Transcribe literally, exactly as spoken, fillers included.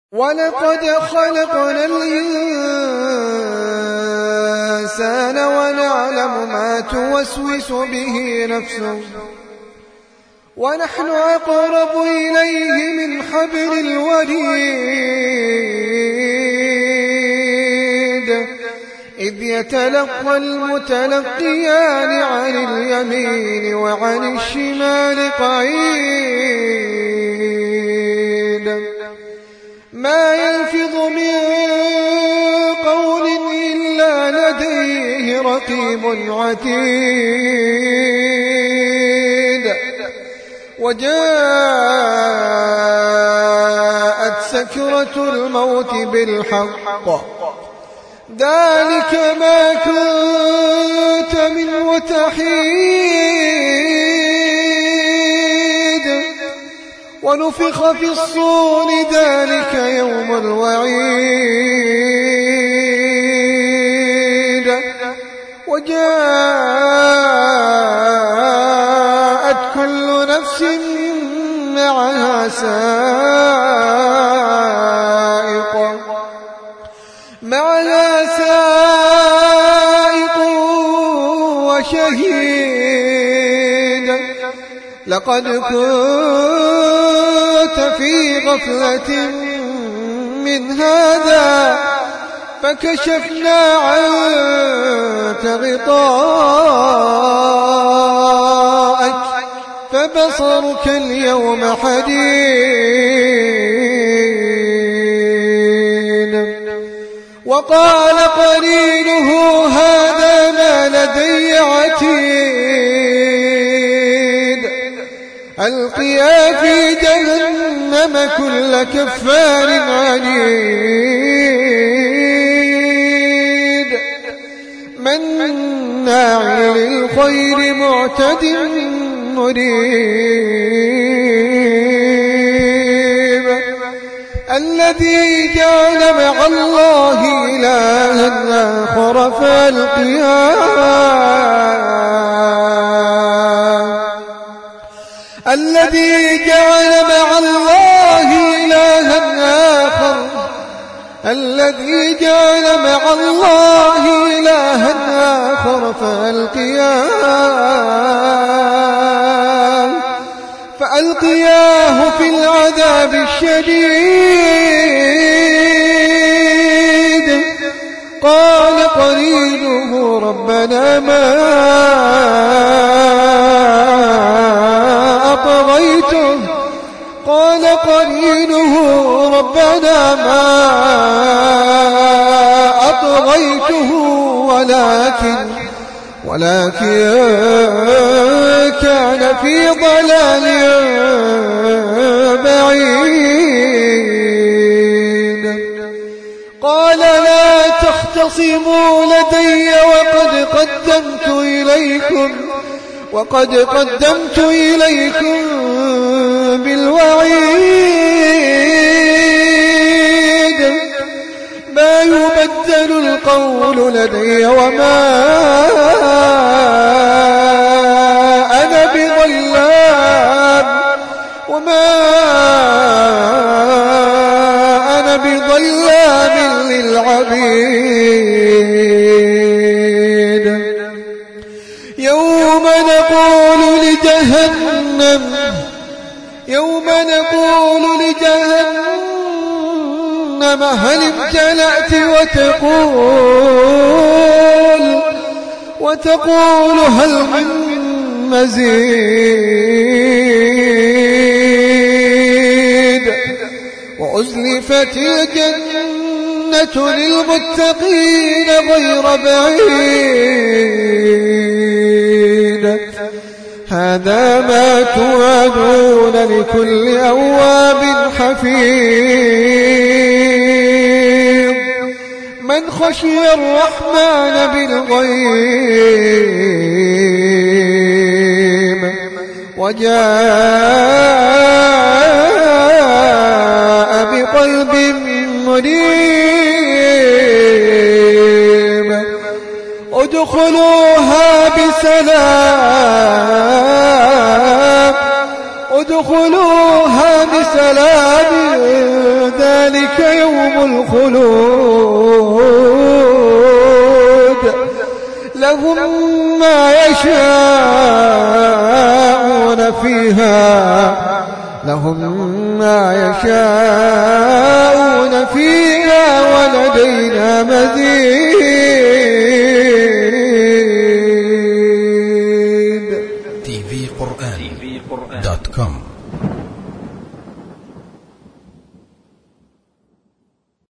ولقد خلقنا الإنسان ونعلم ما توسوس به نفسه ونحن أقرب إليه من حبل الوريد إذ يتلقى المتلقيان عن اليمين وعن الشمال قعيد ما يلفظ من قول إلا لديه رقيب عتيد وجاءت سكرة الموت بالحق ذلك ما كنت منه تحيد ونفخ في الصور ذلك يوم الوعيد وجاءت كل نفس معها سائق معها سائق وشهيد لقد كنت في غفلة من هذا فكشفنا عنك غطاءك فبصرك اليوم حديد وقال قرينه هذا ما لدي عتيد ألقيا في جهنم كل كفار عنيد مناع للخير معتد مريب الذي جعل مع الله إلها آخر فألقياه الذي جعل مع الله إلها آخر الذي جعل مع الله إلها آخر فألقياه فألقياه في العذاب الشديد قال قرينه ربنا ما أطغيته قال قرينه ربنا ما أطغيته ولكن ولكن كان في ضلال بعيد قال لا تختصموا لدي وقد قدمت إليكم وقد قدمت إليكم بالوعيد ما يبدل القول لدي وما أنا بظلام وما أنا بظلام للعبيد يوم نقول لجهنم يوم نقول لجهنم هل امتلأت وتقول وتقول هل من مزيد وأزلفت الجنة للمتقين غير بعيد هذا ما توعدون لكل أواب حفيظ من خشي الرحمن بالغيب وجاء بقلب منيب ادخلوها بسلام ادخلوها بسلام ذلك ذلك يوم الخلود لهم ما يشاءون فيها لهم ما يشاءون فيها ولدينا مزيد. تي في قرآن دوت كوم